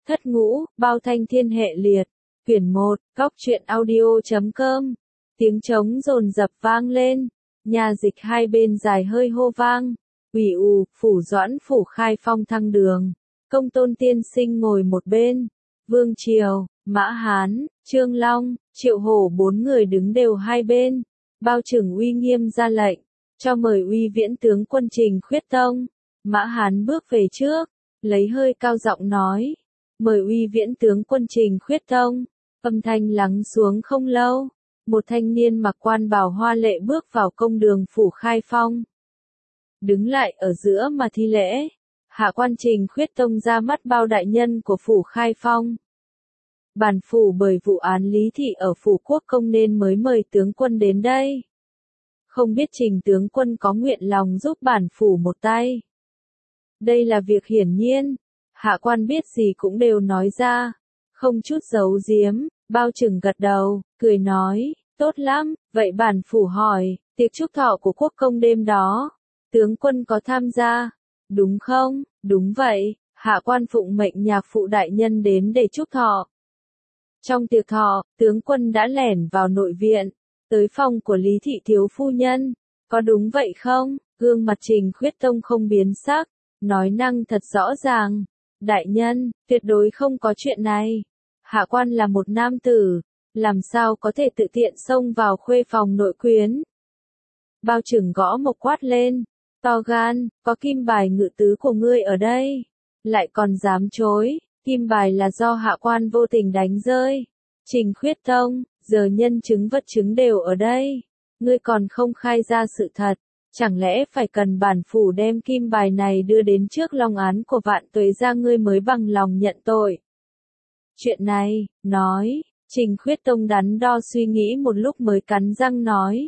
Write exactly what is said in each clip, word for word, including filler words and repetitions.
Thất ngũ, bao thanh thiên hệ liệt. Quyển một, góc truyện audio chấm com. Tiếng trống dồn dập vang lên. Nhà dịch hai bên dài hơi hô vang. Ủy ù, phủ doãn phủ khai phong thăng đường. Công tôn tiên sinh ngồi một bên. Vương Triều, Mã Hán, Trương Long, Triệu Hổ bốn người đứng đều hai bên. Bao Trừng uy nghiêm ra lệnh. Cho mời uy viễn tướng quân Trình Khuyết Tông. Mã Hán bước về trước. Lấy hơi cao giọng nói. Mời uy viễn tướng quân Trình Khuyết Tông. Âm thanh lắng xuống không lâu. Một thanh niên mặc quan bào hoa lệ bước vào công đường phủ khai phong. Đứng lại ở giữa mà thi lễ. Hạ quan Trình Khuyết Tông ra mắt bao đại nhân của phủ khai phong. Bản phủ bởi vụ án Lý Thị ở phủ quốc công nên mới mời tướng quân đến đây. Không biết Trình tướng quân có nguyện lòng giúp bản phủ một tay. Đây là việc hiển nhiên. Hạ quan biết gì cũng đều nói ra. Không chút giấu giếm. Bao Trừng gật đầu, cười nói, tốt lắm, vậy bản phủ hỏi, tiệc chúc thọ của quốc công đêm đó, tướng quân có tham gia, đúng không? Đúng vậy, hạ quan phụng mệnh nhạc phụ đại nhân đến để chúc thọ. Trong tiệc thọ, tướng quân đã lẻn vào nội viện, tới phòng của Lý Thị thiếu phu nhân, có đúng vậy không? Gương mặt Trình Khuyết Tông không biến sắc, nói năng thật rõ ràng, đại nhân, tuyệt đối không có chuyện này. Hạ quan là một nam tử, làm sao có thể tự tiện xông vào khuê phòng nội quyến. Bao Trừng gõ một quát lên, to gan, có kim bài ngự tứ của ngươi ở đây, lại còn dám chối, kim bài là do hạ quan vô tình đánh rơi. Trình Khuyết Tông, giờ nhân chứng vật chứng đều ở đây, ngươi còn không khai ra sự thật, chẳng lẽ phải cần bản phủ đem kim bài này đưa đến trước long án của vạn tuế gia ngươi mới bằng lòng nhận tội. Chuyện này, nói, Trình Khuyết Tông đắn đo suy nghĩ một lúc mới cắn răng nói.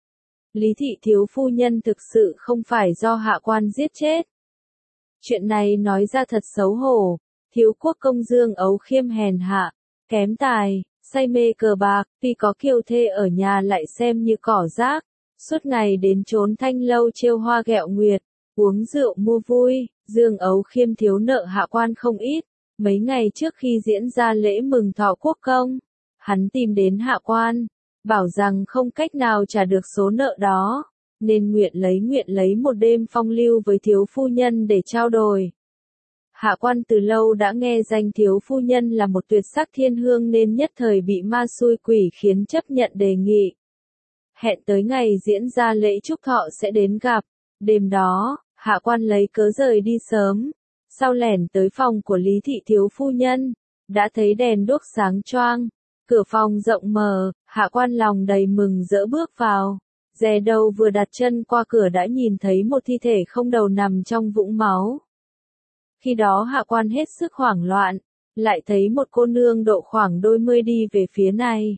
Lý Thị thiếu phu nhân thực sự không phải do hạ quan giết chết. Chuyện này nói ra thật xấu hổ, thiếu quốc công Dương Ấu Khiêm hèn hạ, kém tài, say mê cờ bạc, tuy có kiều thê ở nhà lại xem như cỏ rác, suốt ngày đến trốn thanh lâu trêu hoa ghẹo nguyệt, uống rượu mua vui, Dương Ấu Khiêm thiếu nợ hạ quan không ít. Mấy ngày trước khi diễn ra lễ mừng thọ quốc công, hắn tìm đến hạ quan, bảo rằng không cách nào trả được số nợ đó, nên nguyện lấy nguyện lấy một đêm phong lưu với thiếu phu nhân để trao đổi. Hạ quan từ lâu đã nghe danh thiếu phu nhân là một tuyệt sắc thiên hương nên nhất thời bị ma xui quỷ khiến chấp nhận đề nghị. Hẹn tới ngày diễn ra lễ chúc thọ sẽ đến gặp, đêm đó, hạ quan lấy cớ rời đi sớm. Sau lẻn tới phòng của Lý Thị thiếu phu nhân, đã thấy đèn đuốc sáng choang, cửa phòng rộng mở, hạ quan lòng đầy mừng rỡ bước vào, dè đầu vừa đặt chân qua cửa đã nhìn thấy một thi thể không đầu nằm trong vũng máu. Khi đó hạ quan hết sức hoảng loạn, lại thấy một cô nương độ khoảng đôi mươi đi về phía này.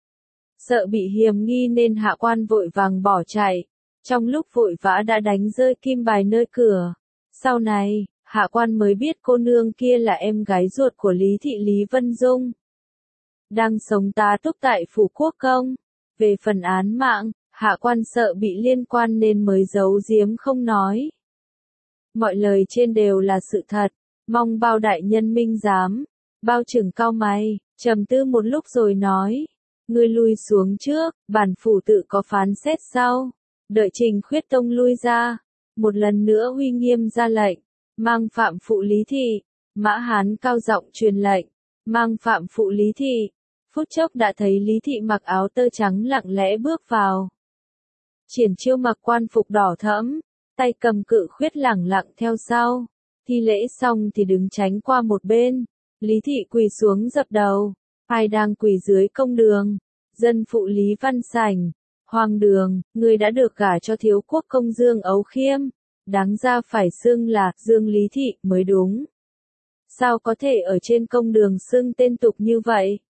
Sợ bị hiềm nghi nên hạ quan vội vàng bỏ chạy, trong lúc vội vã đã đánh rơi kim bài nơi cửa. Sau này, hạ quan mới biết cô nương kia là em gái ruột của Lý Thị Lý Vân Dung. Đang sống tá túc tại phủ quốc công. Về phần án mạng, hạ quan sợ bị liên quan nên mới giấu giếm không nói. Mọi lời trên đều là sự thật, mong bao đại nhân minh giám. Bao Trừng cau mày, trầm tư một lúc rồi nói. Ngươi lui xuống trước, bản phủ tự có phán xét sau. Đợi Trình Khuyết Tông lui ra. Một lần nữa uy nghiêm ra lệnh. Mang phạm phụ Lý Thị, Mã Hán cao giọng truyền lệnh, mang phạm phụ Lý Thị. Phút chốc đã thấy Lý Thị mặc áo tơ trắng lặng lẽ bước vào. Triển Chiêu mặc quan phục đỏ thẫm, tay cầm cự khuyết lẳng lặng theo sau. Thi lễ xong thì đứng tránh qua một bên. Lý Thị quỳ xuống dập đầu, ai đang quỳ dưới công đường? Dân phụ Lý Văn Sảnh, Hoàng đường, người đã được gả cho thiếu quốc công Dương Ấu Khiêm. Đáng ra phải xưng là Dương Lý Thị mới đúng. Sao có thể ở trên công đường xưng tên tục như vậy?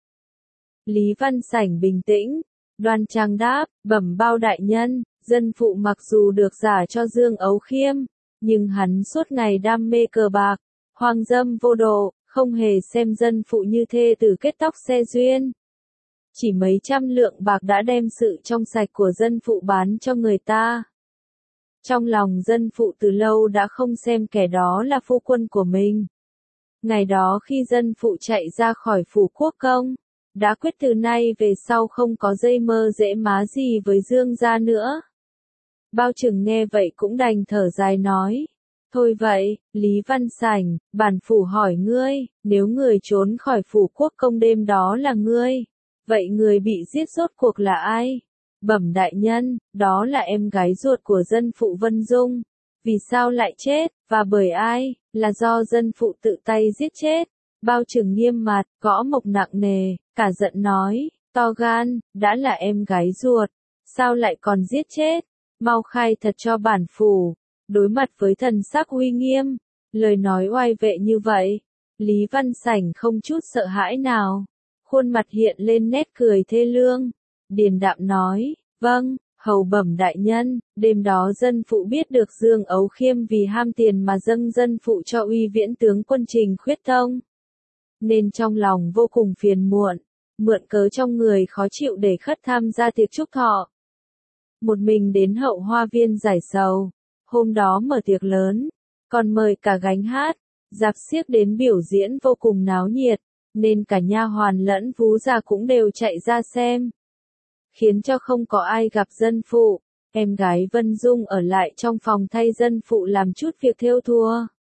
Lý Văn Sảnh bình tĩnh, đoan trang đáp, bẩm bao đại nhân, dân phụ mặc dù được gả cho Dương Ấu Khiêm, nhưng hắn suốt ngày đam mê cờ bạc, hoang dâm vô độ, không hề xem dân phụ như thê tử kết tóc xe duyên. Chỉ mấy trăm lượng bạc đã đem sự trong sạch của dân phụ bán cho người ta. Trong lòng dân phụ từ lâu đã không xem kẻ đó là phu quân của mình. Ngày đó khi dân phụ chạy ra khỏi phủ quốc công, đã quyết từ nay về sau không có dây mơ dễ má gì với Dương gia nữa. Bao Trừng nghe vậy cũng đành thở dài nói. Thôi vậy, Lý Văn Sảnh, bản phủ hỏi ngươi, nếu người trốn khỏi phủ quốc công đêm đó là ngươi, vậy người bị giết rốt cuộc là ai? Bẩm đại nhân, đó là em gái ruột của dân phụ Vân Dung. Vì sao lại chết, và bởi ai, là do dân phụ tự tay giết chết. Bao Trừng nghiêm mặt, gõ mộc nặng nề, cả giận nói, to gan, đã là em gái ruột, sao lại còn giết chết? Mau khai thật cho bản phủ. Đối mặt với thần sắc uy nghiêm, lời nói oai vệ như vậy, Lý Văn Sảnh không chút sợ hãi nào, khuôn mặt hiện lên nét cười thê lương, điềm đạm nói, vâng, hầu bẩm đại nhân, đêm đó dân phụ biết được Dương Ấu Khiêm vì ham tiền mà dâng dân phụ cho uy viễn tướng quân Trình Khuyết Thông, nên trong lòng vô cùng phiền muộn, mượn cớ trong người khó chịu để khất tham gia tiệc chúc thọ. Một mình đến Hậu Hoa Viên giải sầu. Hôm đó mở tiệc lớn, còn mời cả gánh hát, dạp xiếc đến biểu diễn vô cùng náo nhiệt, nên cả nha hoàn lẫn vú già cũng đều chạy ra xem. Khiến cho không có ai gặp dân phụ, em gái Vân Dung ở lại trong phòng thay dân phụ làm chút việc thêu thùa.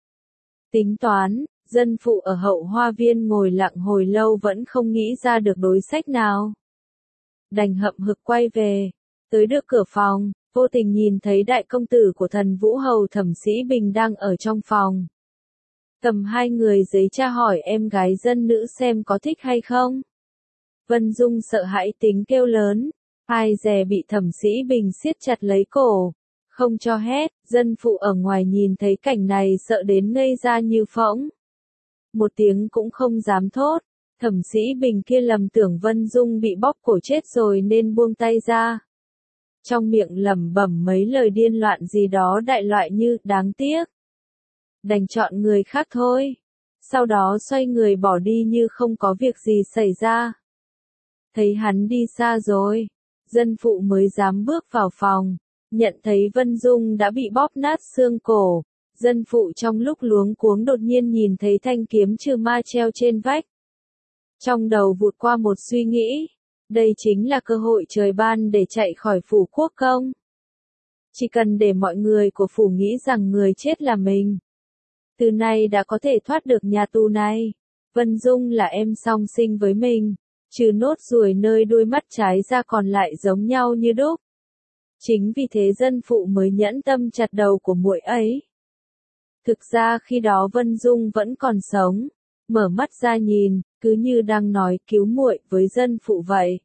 Tính toán, dân phụ ở Hậu Hoa Viên ngồi lặng hồi lâu vẫn không nghĩ ra được đối sách nào. Đành hậm hực quay về, tới được cửa phòng. Vô tình nhìn thấy đại công tử của thần Vũ Hầu Thẩm Sĩ Bình đang ở trong phòng. Tầm hai người giấy tra hỏi em gái dân nữ xem có thích hay không. Vân Dung sợ hãi tính kêu lớn, ai dè bị Thẩm Sĩ Bình siết chặt lấy cổ, không cho hét, dân phụ ở ngoài nhìn thấy cảnh này sợ đến ngây ra như phỗng. Một tiếng cũng không dám thốt, Thẩm Sĩ Bình kia lầm tưởng Vân Dung bị bóp cổ chết rồi nên buông tay ra. Trong miệng lẩm bẩm mấy lời điên loạn gì đó đại loại như đáng tiếc. Đành chọn người khác thôi. Sau đó xoay người bỏ đi như không có việc gì xảy ra. Thấy hắn đi xa rồi, dân phụ mới dám bước vào phòng, nhận thấy Vân Dung đã bị bóp nát xương cổ. Dân phụ trong lúc luống cuống đột nhiên nhìn thấy thanh kiếm trừ ma treo trên vách. Trong đầu vụt qua một suy nghĩ. Đây chính là cơ hội trời ban để chạy khỏi phủ quốc công. Chỉ cần để mọi người của phủ nghĩ rằng người chết là mình. Từ nay đã có thể thoát được nhà tù này. Vân Dung là em song sinh với mình. Trừ nốt ruồi nơi đuôi mắt trái ra còn lại giống nhau như đúc. Chính vì thế dân phụ mới nhẫn tâm chặt đầu của muội ấy. Thực ra khi đó Vân Dung vẫn còn sống. Mở mắt ra nhìn, cứ như đang nói cứu muội với dân phụ vậy.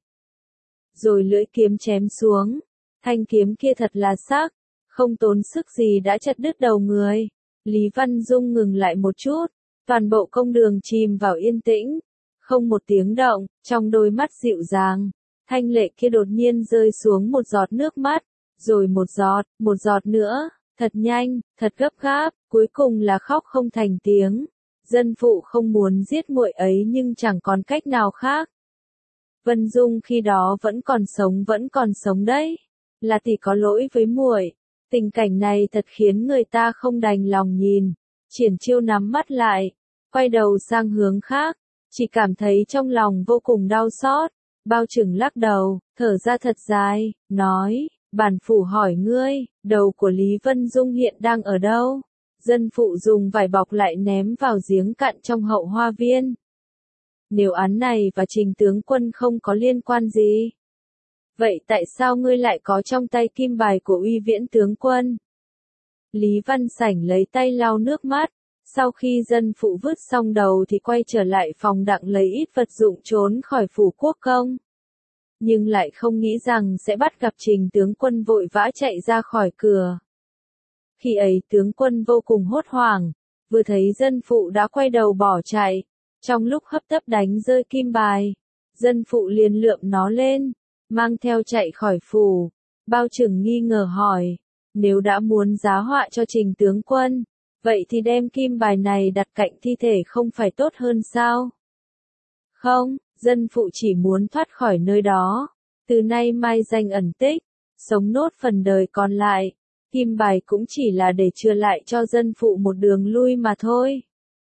Rồi lưỡi kiếm chém xuống, thanh kiếm kia thật là sắc, không tốn sức gì đã chặt đứt đầu người. Lý Văn Dung ngừng lại một chút, toàn bộ công đường chìm vào yên tĩnh, không một tiếng động, trong đôi mắt dịu dàng, thanh lệ kia đột nhiên rơi xuống một giọt nước mắt, rồi một giọt, một giọt nữa, thật nhanh, thật gấp gáp, cuối cùng là khóc không thành tiếng. Dân phụ không muốn giết muội ấy nhưng chẳng còn cách nào khác. Vân Dung khi đó vẫn còn sống vẫn còn sống đấy. Là tỷ có lỗi với muội. Tình cảnh này thật khiến người ta không đành lòng nhìn. Triển Chiêu nắm mắt lại, quay đầu sang hướng khác, chỉ cảm thấy trong lòng vô cùng đau xót. Bao Trừng lắc đầu, thở ra thật dài, nói, bản phủ hỏi ngươi, đầu của Lý Vân Dung hiện đang ở đâu? Dân phụ dùng vải bọc lại ném vào giếng cạn trong Hậu Hoa Viên. Nếu án này và Trình tướng quân không có liên quan gì, vậy tại sao ngươi lại có trong tay kim bài của uy viễn tướng quân? Lý Văn Sảnh lấy tay lau nước mắt, sau khi dân phụ vứt xong đầu thì quay trở lại phòng đặng lấy ít vật dụng trốn khỏi phủ quốc công. Nhưng lại không nghĩ rằng sẽ bắt gặp Trình tướng quân vội vã chạy ra khỏi cửa. Khi ấy tướng quân vô cùng hốt hoảng, vừa thấy dân phụ đã quay đầu bỏ chạy, trong lúc hấp tấp đánh rơi kim bài, dân phụ liền lượm nó lên, mang theo chạy khỏi phủ. Bao Trừng nghi ngờ hỏi, nếu đã muốn giá họa cho Trình tướng quân, vậy thì đem kim bài này đặt cạnh thi thể không phải tốt hơn sao? Không, dân phụ chỉ muốn thoát khỏi nơi đó, từ nay mai danh ẩn tích, sống nốt phần đời còn lại. Kim bài cũng chỉ là để chừa lại cho dân phụ một đường lui mà thôi.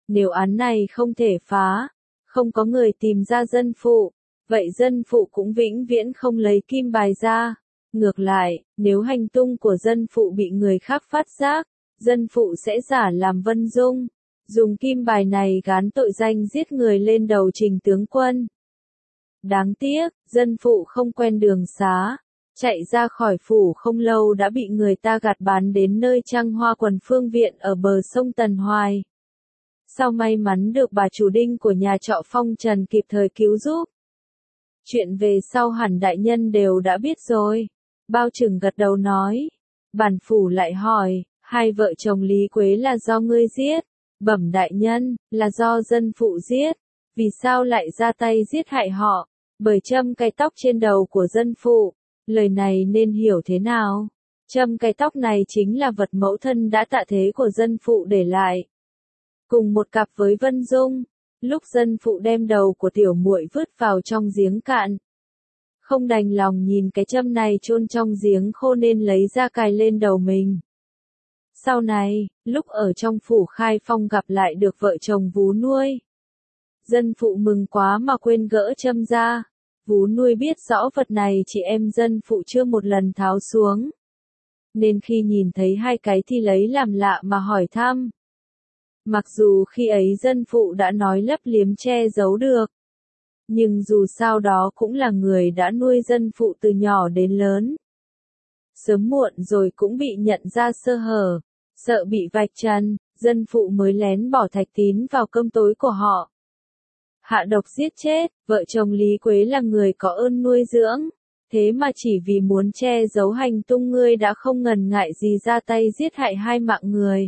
Nếu án này không thể phá, không có người tìm ra dân phụ, vậy dân phụ cũng vĩnh viễn không lấy kim bài ra. Ngược lại, nếu hành tung của dân phụ bị người khác phát giác, dân phụ sẽ giả làm Vân Dung, dùng kim bài này gán tội danh giết người lên đầu Trình tướng quân. Đáng tiếc, dân phụ không quen đường xá, chạy ra khỏi phủ không lâu đã bị người ta gạt bán đến nơi Trăng Hoa Quần Phương Viện ở bờ sông Tần Hoài. Sau may mắn được bà chủ đinh của nhà trọ Phong Trần kịp thời cứu giúp. Chuyện về sau hẳn đại nhân đều đã biết rồi. Bao Trừng gật đầu nói. Bản phủ lại hỏi, hai vợ chồng Lý Quế là do ngươi giết? Bẩm đại nhân, là do dân phụ giết. Vì sao lại ra tay giết hại họ? Bởi châm cái tóc trên đầu của dân phụ. Lời này nên hiểu thế nào? Châm cái tóc này chính là vật mẫu thân đã tạ thế của dân phụ để lại. Cùng một cặp với Vân Dung, lúc dân phụ đem đầu của tiểu muội vứt vào trong giếng cạn. Không đành lòng nhìn cái châm này chôn trong giếng khô nên lấy ra cài lên đầu mình. Sau này, lúc ở trong phủ Khai Phong gặp lại được vợ chồng vú nuôi. Dân phụ mừng quá mà quên gỡ châm ra. Vú nuôi biết rõ vật này chị em dân phụ chưa một lần tháo xuống. Nên khi nhìn thấy hai cái thì lấy làm lạ mà hỏi thăm. Mặc dù khi ấy dân phụ đã nói lấp liếm che giấu được. Nhưng dù sao đó cũng là người đã nuôi dân phụ từ nhỏ đến lớn. Sớm muộn rồi cũng bị nhận ra sơ hở, sợ bị vạch trần, dân phụ mới lén bỏ thạch tín vào cơm tối của họ. Hạ độc giết chết, vợ chồng Lý Quế là người có ơn nuôi dưỡng, thế mà chỉ vì muốn che giấu hành tung ngươi đã không ngần ngại gì ra tay giết hại hai mạng người.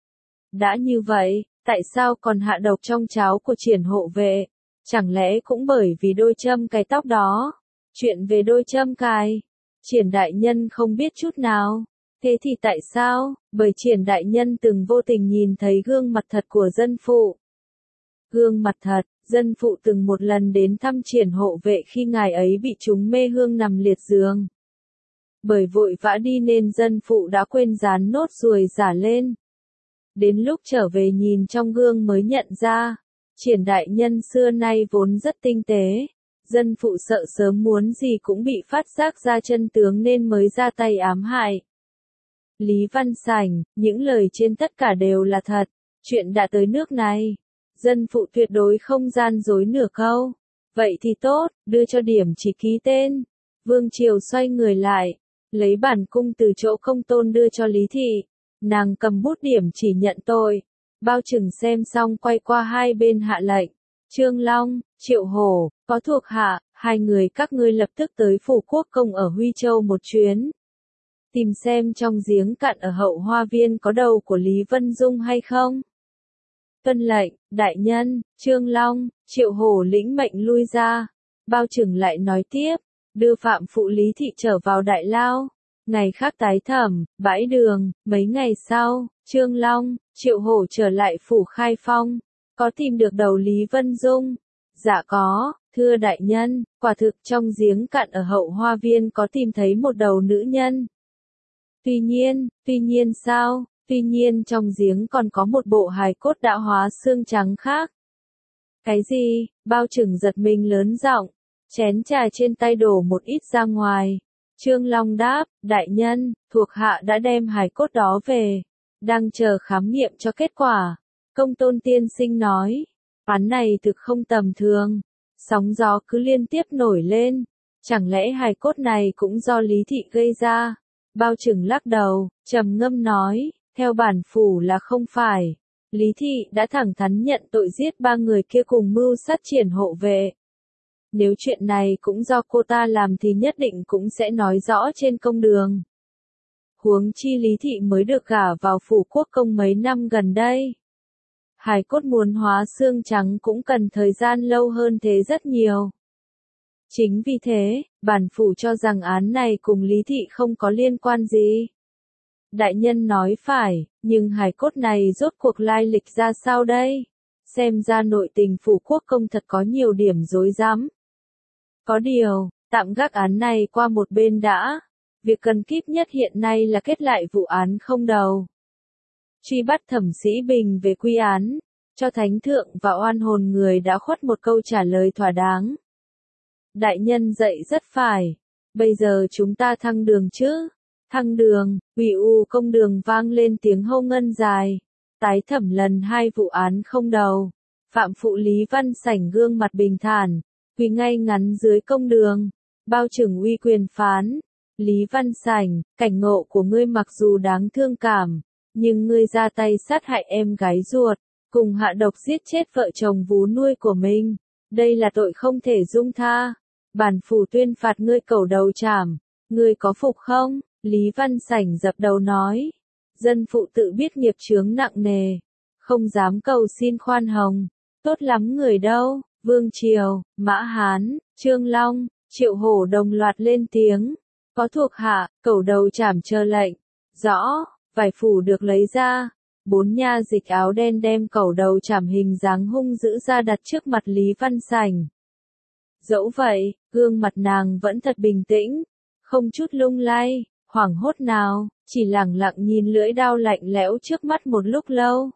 Đã như vậy, tại sao còn hạ độc trong cháo của Triển hộ vệ? Chẳng lẽ cũng bởi vì đôi châm cài tóc đó? Chuyện về đôi châm cài, Triển đại nhân không biết chút nào. Thế thì tại sao? Bởi Triển đại nhân từng vô tình nhìn thấy gương mặt thật của dân phụ. Gương mặt thật, dân phụ từng một lần đến thăm Triển hộ vệ khi ngài ấy bị trúng mê hương nằm liệt giường. Bởi vội vã đi nên dân phụ đã quên dán nốt ruồi giả lên. Đến lúc trở về nhìn trong gương mới nhận ra, Triển đại nhân xưa nay vốn rất tinh tế, dân phụ sợ sớm muốn gì cũng bị phát giác ra chân tướng nên mới ra tay ám hại. Lý Văn Sảnh, những lời trên tất cả đều là thật, chuyện đã tới nước này, dân phụ tuyệt đối không gian dối nửa câu. Vậy thì tốt, đưa cho điểm chỉ ký tên. Vương Triều xoay người lại, lấy bản cung từ chỗ Công Tôn đưa cho Lý Thị. Nàng cầm bút điểm chỉ nhận tội. Bao Trừng xem xong quay qua hai bên hạ lệnh. Trương Long, Triệu Hổ, có thuộc hạ, hai người các ngươi lập tức tới phủ quốc công ở Huy Châu một chuyến. Tìm xem trong giếng cạn ở hậu hoa viên có đầu của Lý Vân Dung hay không. Tuân lệnh, đại nhân. Trương Long, Triệu Hổ lĩnh mệnh lui ra. Bao Trừng lại nói tiếp, đưa phạm phụ Lý Thị trở vào đại lao. Ngày khác tái thẩm, bãi đường. Mấy ngày sau, Trương Long, Triệu Hổ trở lại phủ Khai Phong. Có tìm được đầu Lý Vân Dung? Dạ có, thưa đại nhân, quả thực trong giếng cạn ở hậu hoa viên có tìm thấy một đầu nữ nhân. Tuy nhiên, tuy nhiên sao? Tuy nhiên trong giếng còn có một bộ hài cốt đã hóa xương trắng khác. Cái gì? Bao Trừng giật mình lớn giọng, chén trà trên tay đổ một ít ra ngoài. Trương Long đáp, đại nhân, thuộc hạ đã đem hài cốt đó về, đang chờ khám nghiệm cho kết quả. Công Tôn tiên sinh nói, án này thực không tầm thường, sóng gió cứ liên tiếp nổi lên, chẳng lẽ hài cốt này cũng do Lý Thị gây ra? Bao Trừng lắc đầu, trầm ngâm nói, theo bản phủ là không phải. Lý Thị đã thẳng thắn nhận tội giết ba người kia cùng mưu sát Triển hộ vệ. Nếu chuyện này cũng do cô ta làm thì nhất định cũng sẽ nói rõ trên công đường. Huống chi Lý Thị mới được gả vào phủ quốc công mấy năm gần đây. Hài cốt muốn hóa xương trắng cũng cần thời gian lâu hơn thế rất nhiều. Chính vì thế, bản phủ cho rằng án này cùng Lý Thị không có liên quan gì. Đại nhân nói phải, nhưng hài cốt này rốt cuộc lai lịch ra sao đây? Xem ra nội tình phủ quốc công thật có nhiều điểm rối rắm. Có điều, tạm gác án này qua một bên đã. Việc cần kíp nhất hiện nay là kết lại vụ án không đầu. Truy bắt Thẩm Sĩ Bình về quy án. cho thánh thượng và oan hồn người đã khuất một câu trả lời thỏa đáng. Đại nhân dạy rất phải. Bây giờ chúng ta thăng đường chứ? Thăng đường, Ủy u công đường vang lên tiếng hô ngân dài. Tái thẩm lần hai vụ án không đầu. Phạm phụ Lý Văn Sảnh gương mặt bình thản, quỳ ngay ngắn dưới công đường. Bao trưởng uy quyền phán. Lý Văn Sảnh, cảnh ngộ của ngươi mặc dù đáng thương cảm, nhưng ngươi ra tay sát hại em gái ruột, cùng hạ độc giết chết vợ chồng vú nuôi của mình. Đây là tội không thể dung tha. Bản phủ tuyên phạt ngươi cẩu đầu trảm. Ngươi có phục không? Lý Văn Sảnh dập đầu nói. Dân phụ tự biết nghiệp chướng nặng nề, không dám cầu xin khoan hồng. Tốt lắm người đâu, Vương Triều, Mã Hán, Trương Long, Triệu Hổ đồng loạt lên tiếng. Có thuộc hạ, cẩu đầu trảm chờ lệnh. Rõ, vải phủ được lấy ra. Bốn nha dịch áo đen đem cẩu đầu trảm hình dáng hung dữ ra đặt trước mặt Lý Văn Sảnh. Dẫu vậy, gương mặt nàng vẫn thật bình tĩnh, không chút lung lay, hoảng hốt nào, chỉ lẳng lặng nhìn lưỡi đao lạnh lẽo trước mắt một lúc lâu.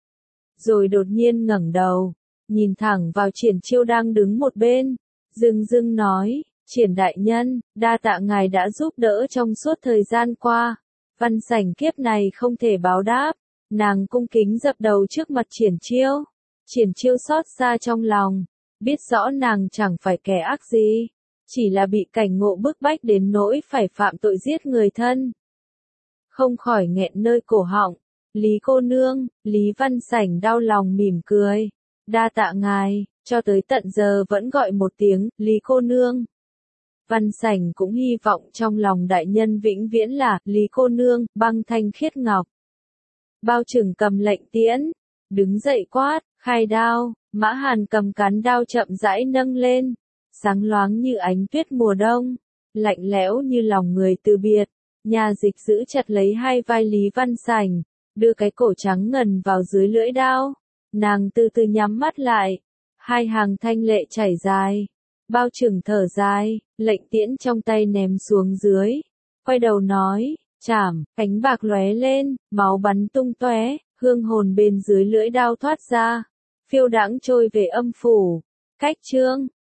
Rồi đột nhiên ngẩng đầu, nhìn thẳng vào Triển Chiêu đang đứng một bên, dưng dưng nói, Triển đại nhân, đa tạ ngài đã giúp đỡ trong suốt thời gian qua, Văn Sảnh kiếp này không thể báo đáp. Nàng cung kính dập đầu trước mặt Triển Chiêu. Triển Chiêu xót xa trong lòng, biết rõ nàng chẳng phải kẻ ác gì, chỉ là bị cảnh ngộ bức bách đến nỗi phải phạm tội giết người thân. Không khỏi nghẹn nơi cổ họng. Lý cô nương, Lý Văn Sảnh đau lòng mỉm cười. Đa tạ ngài, cho tới tận giờ vẫn gọi một tiếng, Lý cô nương. Văn Sảnh cũng hy vọng trong lòng đại nhân vĩnh viễn là, Lý cô nương, băng thanh khiết ngọc. Bao Trừng cầm lệnh tiễn, đứng dậy quát, khai đao. Mã Hàn cầm cán đao chậm rãi nâng lên, sáng loáng như ánh tuyết mùa đông, lạnh lẽo như lòng người từ biệt. Nhà dịch giữ chặt lấy hai vai Lý Văn Sảnh, đưa cái cổ trắng ngần vào dưới lưỡi đao. Nàng từ từ nhắm mắt lại, hai hàng thanh lệ chảy dài. Bao Trừng thở dài, lệnh tiễn trong tay ném xuống dưới, quay đầu nói, chảm, cánh bạc lóe lên, máu bắn tung tóe, hương hồn bên dưới lưỡi đao thoát ra, phiêu đãng trôi về âm phủ. Cách chương